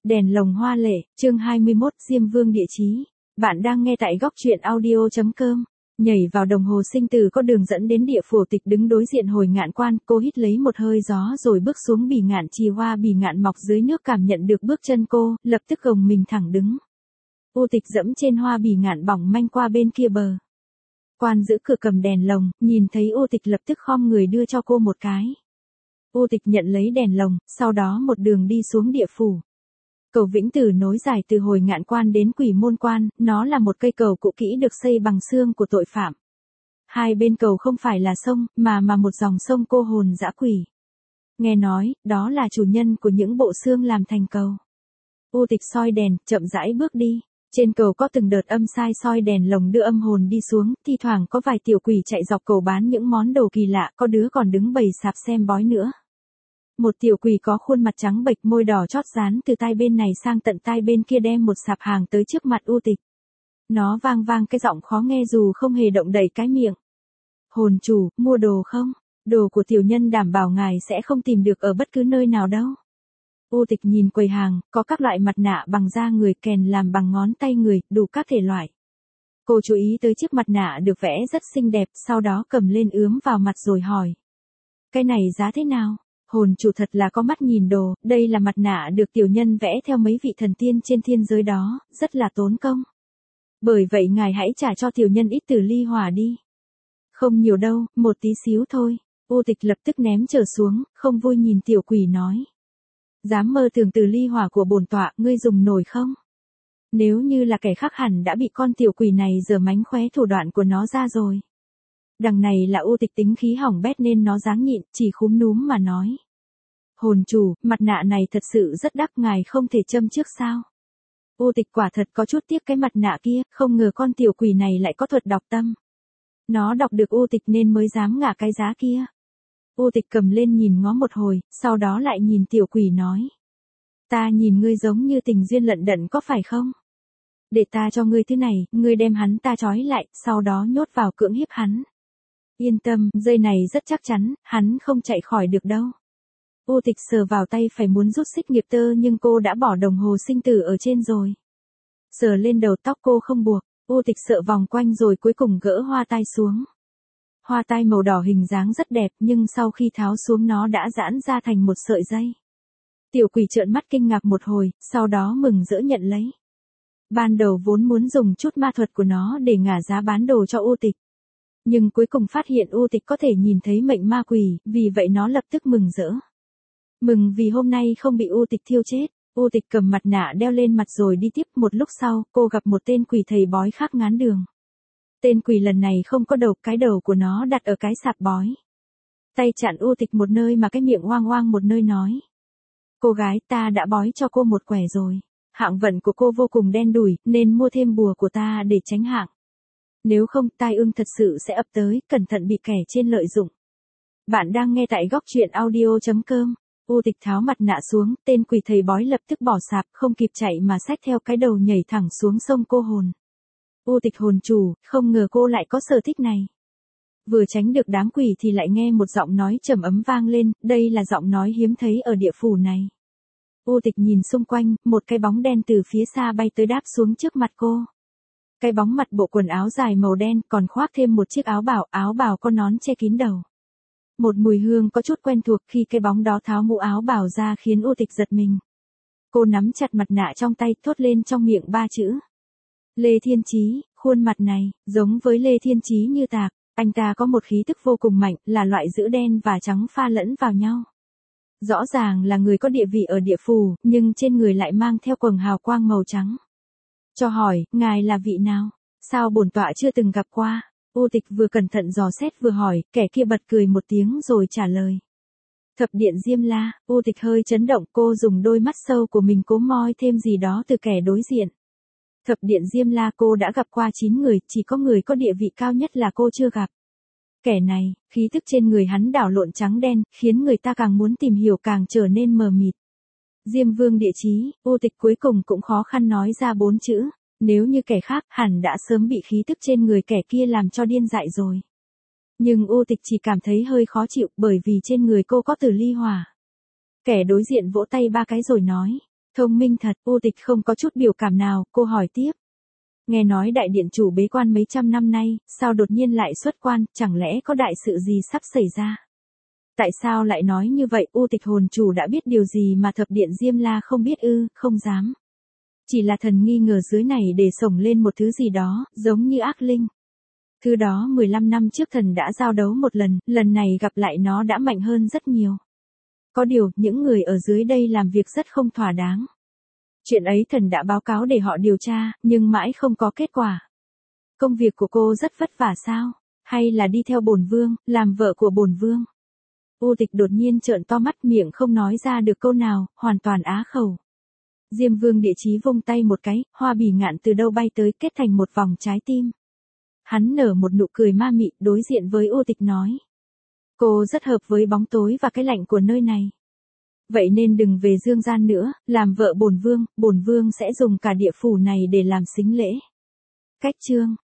Đèn lồng hoa lệ, chương 21, Diêm Vương địa chí. Bạn đang nghe tại góc truyện audio.com. Nhảy vào đồng hồ sinh tử có đường dẫn đến địa phủ tịch đứng đối diện hồi ngạn quan, cô hít lấy một hơi gió rồi bước xuống bì ngạn trì hoa bì ngạn mọc dưới nước cảm nhận được bước chân cô, lập tức gồng mình thẳng đứng. U Tịch dẫm trên hoa bì ngạn bỏng manh qua bên kia bờ. Quan giữ cửa cầm đèn lồng, nhìn thấy U Tịch lập tức khom người đưa cho cô một cái. U Tịch nhận lấy đèn lồng, sau đó một đường đi xuống địa phủ. Cầu Vĩnh Tử nối dài từ hồi ngạn quan đến Quỷ Môn Quan, nó là một cây cầu cũ kỹ được xây bằng xương của tội phạm. Hai bên cầu không phải là sông, mà một dòng sông cô hồn dã quỷ. Nghe nói, đó là chủ nhân của những bộ xương làm thành cầu. U Tịch soi đèn, chậm rãi bước đi. Trên cầu có từng đợt âm sai soi đèn lồng đưa âm hồn đi xuống, thi thoảng có vài tiểu quỷ chạy dọc cầu bán những món đồ kỳ lạ, có đứa còn đứng bày sạp xem bói nữa. Một tiểu quỷ có khuôn mặt trắng bệch môi đỏ chót dán từ tai bên này sang tận tai bên kia đem một sạp hàng tới trước mặt U Tịch. Nó vang vang cái giọng khó nghe dù không hề động đậy cái miệng. Hồn chủ, mua đồ không? Đồ của tiểu nhân đảm bảo ngài sẽ không tìm được ở bất cứ nơi nào đâu. U Tịch nhìn quầy hàng, có các loại mặt nạ bằng da người kèn làm bằng ngón tay người, đủ các thể loại. Cô chú ý tới chiếc mặt nạ được vẽ rất xinh đẹp, sau đó cầm lên ướm vào mặt rồi hỏi. Cái này giá thế nào? Hồn chủ thật là có mắt nhìn đồ, đây là mặt nạ được tiểu nhân vẽ theo mấy vị thần tiên trên thiên giới đó, rất là tốn công. Bởi vậy ngài hãy trả cho tiểu nhân ít tử ly hỏa đi. Không nhiều đâu, một tí xíu thôi. U Tịch lập tức ném trở xuống, không vui nhìn tiểu quỷ nói. Dám mơ tưởng tử ly hỏa của bổn tọa, ngươi dùng nổi không? Nếu như là kẻ khác hẳn đã bị con tiểu quỷ này giở mánh khóe thủ đoạn của nó ra rồi. Đằng này là U Tịch tính khí hỏng bét nên nó dáng nhịn, chỉ khúm núm mà nói. Hồn chủ, mặt nạ này thật sự rất đắt, ngài không thể châm trước sao? U Tịch quả thật có chút tiếc cái mặt nạ kia, không ngờ con tiểu quỷ này lại có thuật đọc tâm. Nó đọc được U Tịch nên mới dám ngả cái giá kia. U Tịch cầm lên nhìn ngó một hồi, sau đó lại nhìn tiểu quỷ nói. Ta nhìn ngươi giống như tình duyên lận đận có phải không? Để ta cho ngươi thứ này, ngươi đem hắn ta trói lại, sau đó nhốt vào cưỡng hiếp hắn. Yên tâm, dây này rất chắc chắn, hắn không chạy khỏi được đâu. U Tịch sờ vào tay phải muốn rút xích nghiệp tơ nhưng cô đã bỏ đồng hồ sinh tử ở trên rồi. Sờ lên đầu tóc cô không buộc, U Tịch sợ vòng quanh rồi cuối cùng gỡ hoa tai xuống. Hoa tai màu đỏ hình dáng rất đẹp nhưng sau khi tháo xuống nó đã giãn ra thành một sợi dây. Tiểu quỷ trợn mắt kinh ngạc một hồi, sau đó mừng rỡ nhận lấy. Ban đầu vốn muốn dùng chút ma thuật của nó để ngả giá bán đồ cho U Tịch. Nhưng cuối cùng phát hiện U Tịch có thể nhìn thấy mệnh ma quỷ, vì vậy nó lập tức mừng rỡ. Mừng vì hôm nay không bị U Tịch thiêu chết. U Tịch cầm mặt nạ đeo lên mặt rồi đi tiếp. Một lúc sau, cô gặp một tên quỷ thầy bói khác ngán đường. Tên quỷ lần này không có đầu, cái đầu của nó đặt ở cái sạp bói. Tay chặn U Tịch một nơi mà cái miệng oang oang một nơi nói. Cô gái, ta đã bói cho cô một quẻ rồi. Hạng vận của cô vô cùng đen đủi, nên mua thêm bùa của ta để tránh hạng. Nếu không, tai ương thật sự sẽ ập tới, cẩn thận bị kẻ trên lợi dụng. Bạn đang nghe tại góc truyện audio.com. U Tịch tháo mặt nạ xuống, tên quỷ thầy bói lập tức bỏ sạp, không kịp chạy mà xách theo cái đầu nhảy thẳng xuống sông cô hồn. U Tịch hồn chủ, không ngờ cô lại có sở thích này. Vừa tránh được đám quỷ thì lại nghe một giọng nói trầm ấm vang lên, đây là giọng nói hiếm thấy ở địa phủ này. U Tịch nhìn xung quanh, một cái bóng đen từ phía xa bay tới đáp xuống trước mặt cô. Cái bóng mặt bộ quần áo dài màu đen còn khoác thêm một chiếc áo bào có nón che kín đầu. Một mùi hương có chút quen thuộc khi cái bóng đó tháo mũ áo bào ra khiến U Tịch giật mình. Cô nắm chặt mặt nạ trong tay thốt lên trong miệng ba chữ. Lê Thiên Chí, khuôn mặt này, giống với Lê Thiên Chí như tạc, anh ta có một khí tức vô cùng mạnh, là loại giữ đen và trắng pha lẫn vào nhau. Rõ ràng là người có địa vị ở địa phủ, nhưng trên người lại mang theo quầng hào quang màu trắng. Cho hỏi, ngài là vị nào? Sao bổn tọa chưa từng gặp qua? U Tịch vừa cẩn thận dò xét vừa hỏi, kẻ kia bật cười một tiếng rồi trả lời. Thập điện Diêm La. U Tịch hơi chấn động, cô dùng đôi mắt sâu của mình cố moi thêm gì đó từ kẻ đối diện. Thập điện Diêm La cô đã gặp qua 9 người, chỉ có người có địa vị cao nhất là cô chưa gặp. Kẻ này, khí tức trên người hắn đảo lộn trắng đen, khiến người ta càng muốn tìm hiểu càng trở nên mờ mịt. Diêm Vương địa chí, U Tịch cuối cùng cũng khó khăn nói ra 4 chữ. Nếu như kẻ khác, hẳn đã sớm bị khí tức trên người kẻ kia làm cho điên dại rồi. Nhưng U Tịch chỉ cảm thấy hơi khó chịu bởi vì trên người cô có tử ly hỏa. Kẻ đối diện vỗ tay 3 cái rồi nói. Thông minh thật, U Tịch không có chút biểu cảm nào, cô hỏi tiếp. Nghe nói đại điện chủ bế quan mấy trăm năm nay, sao đột nhiên lại xuất quan, chẳng lẽ có đại sự gì sắp xảy ra? Tại sao lại nói như vậy, U Tịch hồn chủ đã biết điều gì mà thập điện Diêm La không biết ư, không dám. Chỉ là thần nghi ngờ dưới này để sổng lên một thứ gì đó, giống như ác linh. Thứ đó 15 năm trước thần đã giao đấu một lần này gặp lại nó đã mạnh hơn rất nhiều. Có điều, những người ở dưới đây làm việc rất không thỏa đáng. Chuyện ấy thần đã báo cáo để họ điều tra, nhưng mãi không có kết quả. Công việc của cô rất vất vả sao? Hay là đi theo bổn vương, làm vợ của bổn vương? U Tịch đột nhiên trợn to mắt, miệng không nói ra được câu nào, hoàn toàn á khẩu. Diêm Vương Địa Chí vung tay một cái, hoa bỉ ngạn từ đâu bay tới kết thành một vòng trái tim. Hắn nở một nụ cười ma mị, đối diện với U Tịch nói. Cô rất hợp với bóng tối và cái lạnh của nơi này. Vậy nên đừng về dương gian nữa, làm vợ bổn vương sẽ dùng cả địa phủ này để làm sính lễ. Cách chương